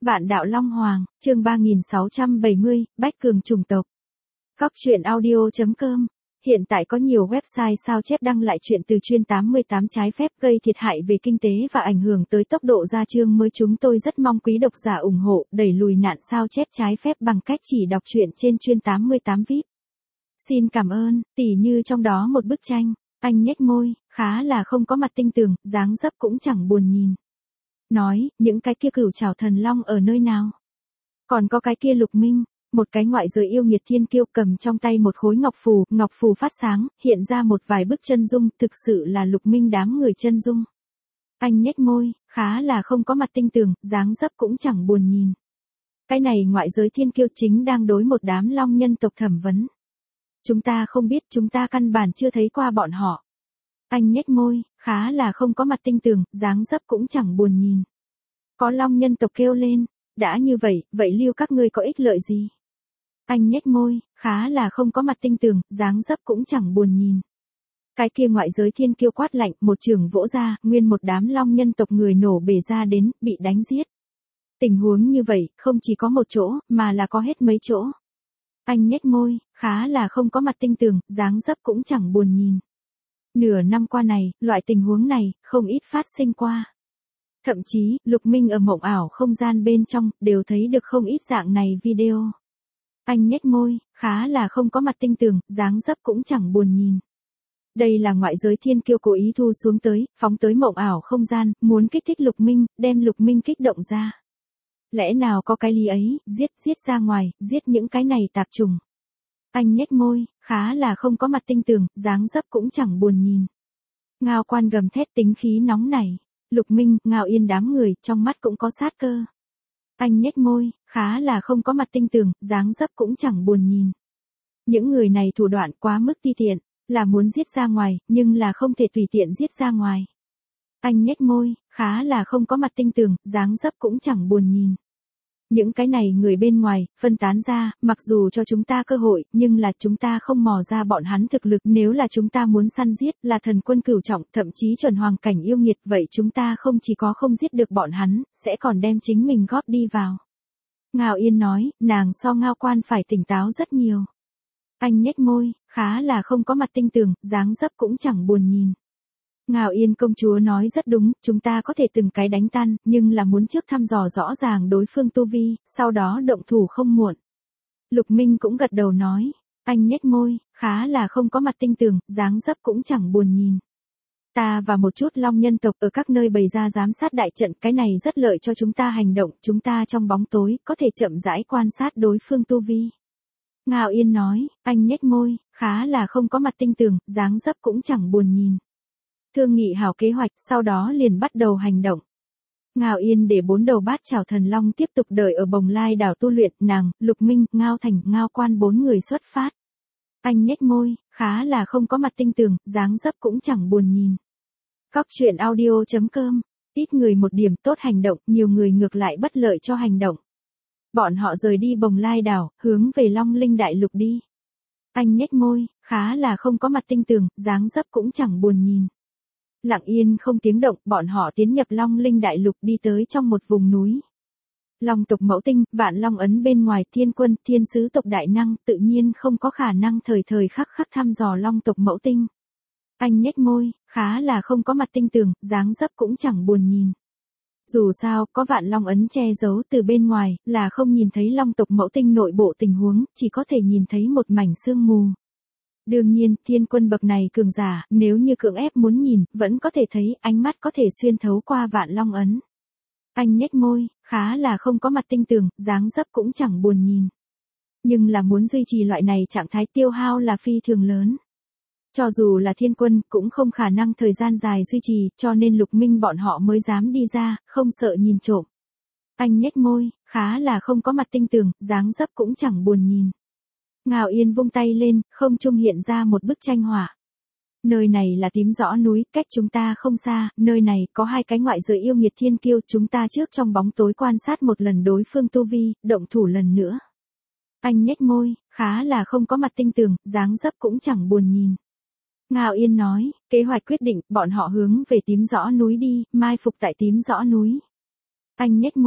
Vạn đạo Long Hoàng, chương 3670, Bách Cường chủng tộc. Góc truyện audio.com. Hiện tại có nhiều website sao chép đăng lại chuyện từ chuyên 88 trái phép gây thiệt hại về kinh tế và ảnh hưởng tới tốc độ ra chương mới. Chúng tôi rất mong quý độc giả ủng hộ, đẩy lùi nạn sao chép trái phép bằng cách chỉ đọc truyện trên chuyên 88 VIP. Xin cảm ơn, tỉ như trong đó một bức tranh, anh nhếch môi, khá là không có mặt tinh tường, dáng dấp cũng chẳng buồn nhìn. Nói, những cái kia cửu trảo thần long ở nơi nào? Còn có cái kia Lục Minh, một cái ngoại giới yêu nghiệt thiên kiêu cầm trong tay một khối ngọc phù phát sáng, hiện ra một vài bức chân dung, thực sự là Lục Minh đám người chân dung. Anh nhếch môi, khá là không có mặt tinh tường, dáng dấp cũng chẳng buồn nhìn. Cái này ngoại giới thiên kiêu chính đang đối một đám long nhân tộc thẩm vấn. Chúng ta không biết, chúng ta căn bản chưa thấy qua bọn họ. Anh nhếch môi, khá là không có mặt tinh tường, dáng dấp cũng chẳng buồn nhìn. Có long nhân tộc kêu lên, đã như vậy lưu các ngươi có ích lợi gì? Anh nhếch môi, khá là không có mặt tinh tường, dáng dấp cũng chẳng buồn nhìn. Cái kia ngoại giới thiên kiêu quát lạnh, một trường vỗ ra, nguyên một đám long nhân tộc người nổ bể ra đến, bị đánh giết. Tình huống như vậy, không chỉ có một chỗ, mà là có hết mấy chỗ. Anh nhếch môi, khá là không có mặt tinh tường, dáng dấp cũng chẳng buồn nhìn. Nửa năm qua này, loại tình huống này, không ít phát sinh qua. Thậm chí, Lục Minh ở mộng ảo không gian bên trong, đều thấy được không ít dạng này video. Anh nhếch môi, khá là không có mặt tinh tường, dáng dấp cũng chẳng buồn nhìn. Đây là ngoại giới thiên kiêu cố ý thu xuống tới, phóng tới mộng ảo không gian, muốn kích thích Lục Minh, đem Lục Minh kích động ra. Lẽ nào có cái lý ấy, giết ra ngoài, giết những cái này tạp trùng. Anh nhếch môi, khá là không có mặt tinh tường, dáng dấp cũng chẳng buồn nhìn. Ngao Quan gầm thét tính khí nóng nảy. Lục Minh, Ngao Yên đám người, trong mắt cũng có sát cơ. Anh nhếch môi, khá là không có mặt tinh tường, dáng dấp cũng chẳng buồn nhìn. Những người này thủ đoạn quá mức ti tiện, là muốn giết ra ngoài, nhưng là không thể tùy tiện giết ra ngoài. Anh nhếch môi, khá là không có mặt tinh tường, dáng dấp cũng chẳng buồn nhìn. Những cái này người bên ngoài, phân tán ra, mặc dù cho chúng ta cơ hội, nhưng là chúng ta không mò ra bọn hắn thực lực. Nếu là chúng ta muốn săn giết, là thần quân cửu trọng, thậm chí chuẩn hoàng cảnh yêu nghiệt, vậy chúng ta không chỉ có không giết được bọn hắn, sẽ còn đem chính mình góp đi vào. Ngao Yên nói, nàng so Ngao Quan phải tỉnh táo rất nhiều. Anh nhếch môi, khá là không có mặt tinh tường, dáng dấp cũng chẳng buồn nhìn. Ngao Yên công chúa nói rất đúng, chúng ta có thể từng cái đánh tan, nhưng là muốn trước thăm dò rõ ràng đối phương tu vi, sau đó động thủ không muộn. Lục Minh cũng gật đầu nói, anh nhếch môi, khá là không có mặt tinh tường, dáng dấp cũng chẳng buồn nhìn. Ta và một chút long nhân tộc ở các nơi bày ra giám sát đại trận, cái này rất lợi cho chúng ta hành động, chúng ta trong bóng tối, có thể chậm rãi quan sát đối phương tu vi. Ngao Yên nói, anh nhếch môi, khá là không có mặt tinh tường, dáng dấp cũng chẳng buồn nhìn. Thương nghị hảo kế hoạch, sau đó liền bắt đầu hành động. Ngao Yên để 4 đầu bát trảo thần long tiếp tục đợi ở Bồng Lai đảo tu luyện, nàng, Lục Minh, Ngao Thành, Ngao Quan 4 người xuất phát. Anh nhếch môi, khá là không có mặt tinh tường, dáng dấp cũng chẳng buồn nhìn. Góc truyện audio.com, ít người một điểm tốt hành động, nhiều người ngược lại bất lợi cho hành động. Bọn họ rời đi Bồng Lai đảo, hướng về Long Linh Đại Lục đi. Anh nhếch môi, khá là không có mặt tinh tường, dáng dấp cũng chẳng buồn nhìn. Lặng yên không tiếng động, bọn họ tiến nhập Long Linh Đại Lục đi tới trong một vùng núi. Long tộc mẫu tinh, vạn long ấn bên ngoài thiên quân, thiên sứ tộc đại năng, tự nhiên không có khả năng thời khắc thăm dò long tộc mẫu tinh. Anh nhếch môi, khá là không có mặt tinh tường, dáng dấp cũng chẳng buồn nhìn. Dù sao, có vạn long ấn che giấu từ bên ngoài, là không nhìn thấy long tộc mẫu tinh nội bộ tình huống, chỉ có thể nhìn thấy một mảnh sương mù. Đương nhiên, thiên quân bậc này cường giả, nếu như cưỡng ép muốn nhìn, vẫn có thể thấy, ánh mắt có thể xuyên thấu qua vạn long ấn. Anh nhếch môi, khá là không có mặt tinh tường, dáng dấp cũng chẳng buồn nhìn. Nhưng là muốn duy trì loại này trạng thái tiêu hao là phi thường lớn. Cho dù là thiên quân, cũng không khả năng thời gian dài duy trì, cho nên Lục Minh bọn họ mới dám đi ra, không sợ nhìn trộm. Anh nhếch môi, khá là không có mặt tinh tường, dáng dấp cũng chẳng buồn nhìn. Ngao Yên vung tay lên, không trung hiện ra một bức tranh họa. Nơi này là tím rõ núi, cách chúng ta không xa, nơi này có 2 cái ngoại giới yêu nghiệt thiên kiêu, chúng ta trước trong bóng tối quan sát một lần đối phương tu vi, động thủ lần nữa. Anh nhếch môi, khá là không có mặt tinh tường, dáng dấp cũng chẳng buồn nhìn. Ngao Yên nói, kế hoạch quyết định, bọn họ hướng về tím rõ núi đi, mai phục tại tím rõ núi. Anh nhếch môi,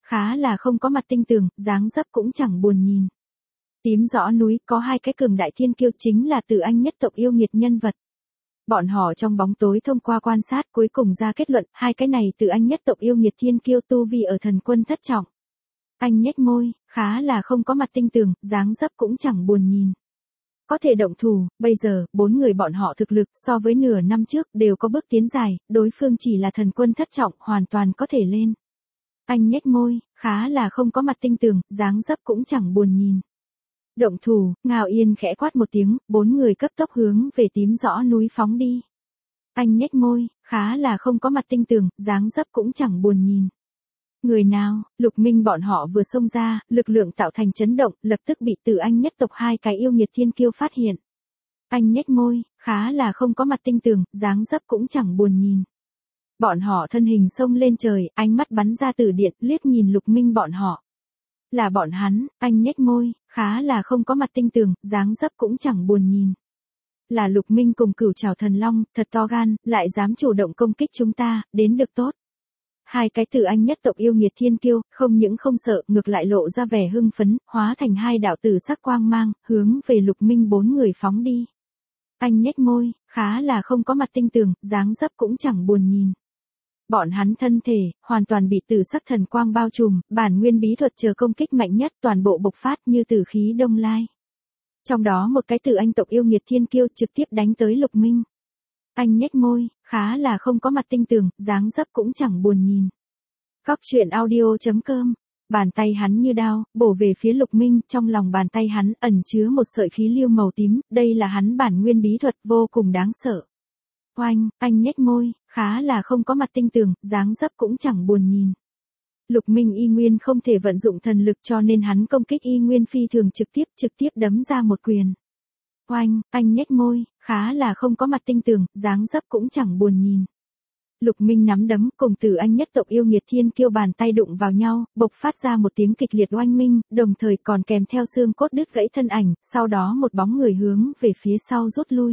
khá là không có mặt tinh tường, dáng dấp cũng chẳng buồn nhìn. Tím rõ núi có hai cái cường đại thiên kiêu chính là Từ Anh nhất tộc yêu nghiệt nhân vật. Bọn họ trong bóng tối thông qua quan sát cuối cùng ra kết luận hai cái này Từ Anh nhất tộc yêu nghiệt thiên kiêu tu vi ở thần quân thất trọng. Anh nhếch môi, khá là không có mặt tinh tường, dáng dấp cũng chẳng buồn nhìn. Có thể động thủ, bây giờ, 4 người bọn họ thực lực so với nửa năm trước đều có bước tiến dài, đối phương chỉ là thần quân thất trọng, hoàn toàn có thể lên. Anh nhếch môi, khá là không có mặt tinh tường, dáng dấp cũng chẳng buồn nhìn. Động thủ, Ngao Yên khẽ quát một tiếng, 4 người cấp tốc hướng về tím rõ núi phóng đi. Anh nhếch môi, khá là không có mặt tinh tường, dáng dấp cũng chẳng buồn nhìn. Người nào, Lục Minh bọn họ vừa xông ra, lực lượng tạo thành chấn động, lập tức bị Từ Anh nhất tộc hai cái yêu nghiệt thiên kiêu phát hiện. Anh nhếch môi, khá là không có mặt tinh tường, dáng dấp cũng chẳng buồn nhìn. Bọn họ thân hình xông lên trời, ánh mắt bắn ra từ điện, liếc nhìn Lục Minh bọn họ. Là bọn hắn, anh nhếch môi, khá là không có mặt tinh tường, dáng dấp cũng chẳng buồn nhìn. Là Lục Minh cùng Cửu Trảo Thần Long, thật to gan, lại dám chủ động công kích chúng ta, đến được tốt. Hai cái Từ Anh nhất tộc yêu nghiệt thiên kiêu, không những không sợ, ngược lại lộ ra vẻ hưng phấn, hóa thành hai đạo tử sắc quang mang, hướng về Lục Minh 4 người phóng đi. Anh nhếch môi, khá là không có mặt tinh tường, dáng dấp cũng chẳng buồn nhìn. Bọn hắn thân thể, hoàn toàn bị tử sắc thần quang bao trùm, bản nguyên bí thuật chờ công kích mạnh nhất toàn bộ bộc phát như tử khí đông lai. Trong đó một cái Từ Anh tộc yêu nghiệt thiên kiêu trực tiếp đánh tới Lục Minh. Anh nhếch môi, khá là không có mặt tinh tường, dáng dấp cũng chẳng buồn nhìn. Cóc truyện audio.com, bàn tay hắn như đao, bổ về phía Lục Minh, trong lòng bàn tay hắn ẩn chứa một sợi khí lưu màu tím, đây là hắn bản nguyên bí thuật vô cùng đáng sợ. Oanh, anh nhếch môi, khá là không có mặt tinh tường, dáng dấp cũng chẳng buồn nhìn. Lục Minh y nguyên không thể vận dụng thần lực cho nên hắn công kích y nguyên phi thường trực tiếp đấm ra một quyền. Oanh, anh nhếch môi, khá là không có mặt tinh tường, dáng dấp cũng chẳng buồn nhìn. Lục Minh nắm đấm cùng Từ Anh nhất tộc yêu nghiệt thiên kiêu bàn tay đụng vào nhau, bộc phát ra một tiếng kịch liệt oanh minh, đồng thời còn kèm theo xương cốt đứt gãy thân ảnh, sau đó một bóng người hướng về phía sau rút lui.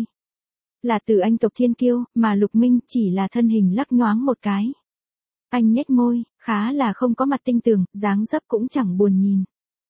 Là Từ Anh tộc thiên kiêu, mà Lục Minh chỉ là thân hình lắc nhoáng một cái. Anh nhếch môi, khá là không có mặt tinh tường, dáng dấp cũng chẳng buồn nhìn.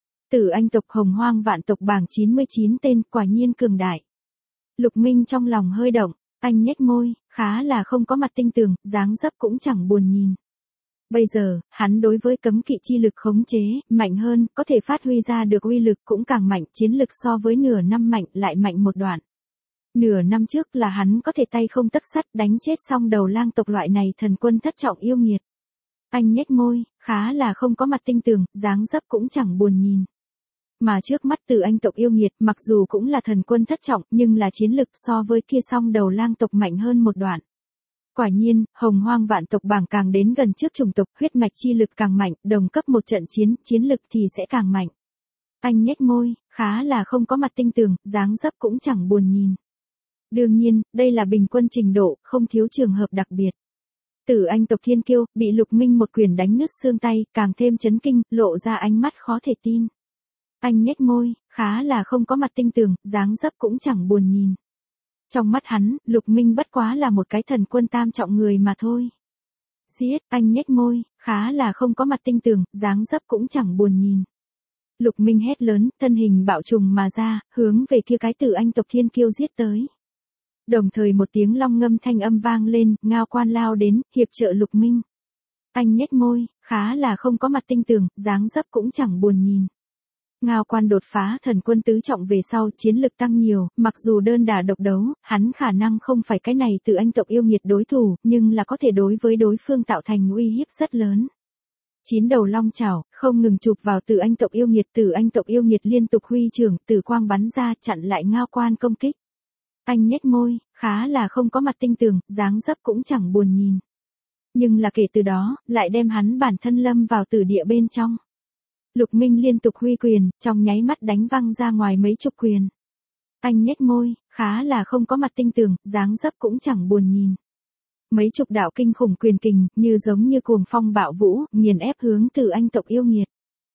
Từ Anh tộc Hồng Hoang vạn tộc bảng 99 tên, quả nhiên cường đại. Lục Minh trong lòng hơi động, anh nhếch môi, khá là không có mặt tinh tường, dáng dấp cũng chẳng buồn nhìn. Bây giờ, hắn đối với cấm kỵ chi lực khống chế, mạnh hơn, có thể phát huy ra được uy lực cũng càng mạnh, chiến lực so với nửa năm mạnh lại mạnh một đoạn. Nửa năm trước là hắn có thể tay không tấc sắt đánh chết xong đầu lang tộc loại này thần quân thất trọng yêu nghiệt. Anh nhếch môi, khá là không có mặt tinh tường, dáng dấp cũng chẳng buồn nhìn. Mà trước mắt Từ Anh tộc yêu nghiệt mặc dù cũng là thần quân thất trọng nhưng là chiến lực so với kia song đầu lang tộc mạnh hơn một đoạn. Quả nhiên, Hồng Hoang vạn tộc bảng càng đến gần trước chủng tộc, huyết mạch chi lực càng mạnh, đồng cấp một trận chiến, chiến lực thì sẽ càng mạnh. Anh nhếch môi, khá là không có mặt tinh tường, dáng dấp cũng chẳng buồn nhìn. Đương nhiên, đây là bình quân trình độ, không thiếu trường hợp đặc biệt. Từ Anh tộc thiên kiêu, bị Lục Minh một quyền đánh nứt xương tay, càng thêm chấn kinh, lộ ra ánh mắt khó thể tin. Anh nhếch môi, khá là không có mặt tinh tường, dáng dấp cũng chẳng buồn nhìn. Trong mắt hắn, Lục Minh bất quá là một cái thần quân tam trọng người mà thôi. Giết, anh nhếch môi, khá là không có mặt tinh tường, dáng dấp cũng chẳng buồn nhìn. Lục Minh hét lớn, thân hình bạo trùng mà ra, hướng về kia cái Từ Anh tộc thiên kiêu giết tới. Đồng thời một tiếng long ngâm thanh âm vang lên, Ngao Quan lao đến, hiệp trợ Lục Minh. Anh nhếch môi, khá là không có mặt tinh tường, dáng dấp cũng chẳng buồn nhìn. Ngao Quan đột phá thần quân tứ trọng về sau, chiến lực tăng nhiều, mặc dù đơn đả độc đấu, hắn khả năng không phải cái này Từ Anh tộc yêu nghiệt đối thủ, nhưng là có thể đối với đối phương tạo thành uy hiếp rất lớn. 9 đầu long chảo, không ngừng chụp vào Từ Anh tộc yêu nghiệt, Từ Anh tộc yêu nghiệt liên tục huy trưởng, tử quang bắn ra chặn lại Ngao Quan công kích. Anh nhếch môi, khá là không có mặt tinh tường, dáng dấp cũng chẳng buồn nhìn. Nhưng là kể từ đó, lại đem hắn bản thân lâm vào tử địa bên trong. Lục Minh liên tục huy quyền, trong nháy mắt đánh văng ra ngoài mấy chục quyền. Anh nhếch môi, khá là không có mặt tinh tường, dáng dấp cũng chẳng buồn nhìn. Mấy chục đạo kinh khủng quyền kình, như giống như cuồng phong bạo vũ, nghiền ép hướng Từ Anh tộc yêu nghiệt.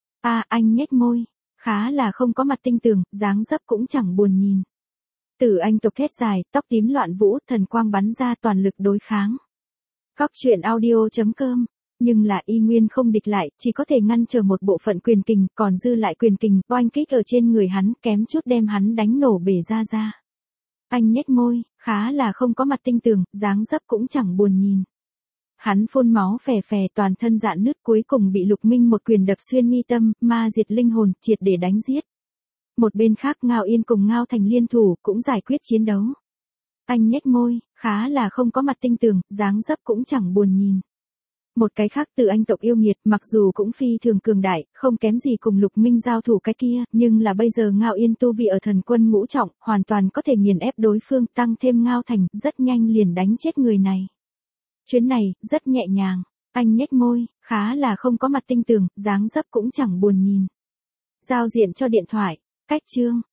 Anh nhếch môi, khá là không có mặt tinh tường, dáng dấp cũng chẳng buồn nhìn. Từ Anh tộc thét dài, tóc tím loạn vũ, thần quang bắn ra toàn lực đối kháng. Cóc truyện audio.com Nhưng là y nguyên không địch lại, chỉ có thể ngăn trở một bộ phận quyền kình, còn dư lại quyền kình, oanh kích ở trên người hắn, kém chút đem hắn đánh nổ bể ra. Anh nhếch môi, khá là không có mặt tinh tường, dáng dấp cũng chẳng buồn nhìn. Hắn phun máu phè phè, toàn thân rạn nứt, cuối cùng bị Lục Minh một quyền đập xuyên mi tâm, ma diệt linh hồn, triệt để đánh giết. Một bên khác Ngao Yên cùng Ngao Thành liên thủ, cũng giải quyết chiến đấu. Anh nhếch môi, khá là không có mặt tinh tường, dáng dấp cũng chẳng buồn nhìn. Một cái khác Từ Anh tộc yêu nghiệt, mặc dù cũng phi thường cường đại, không kém gì cùng Lục Minh giao thủ cái kia, nhưng là bây giờ Ngao Yên tu vi ở thần quân ngũ trọng, hoàn toàn có thể nghiền ép đối phương, tăng thêm Ngao Thành, rất nhanh liền đánh chết người này. Chuyến này, rất nhẹ nhàng. Anh nhếch môi, khá là không có mặt tinh tường, dáng dấp cũng chẳng buồn nhìn. Giao diện cho điện thoại. Cách chương.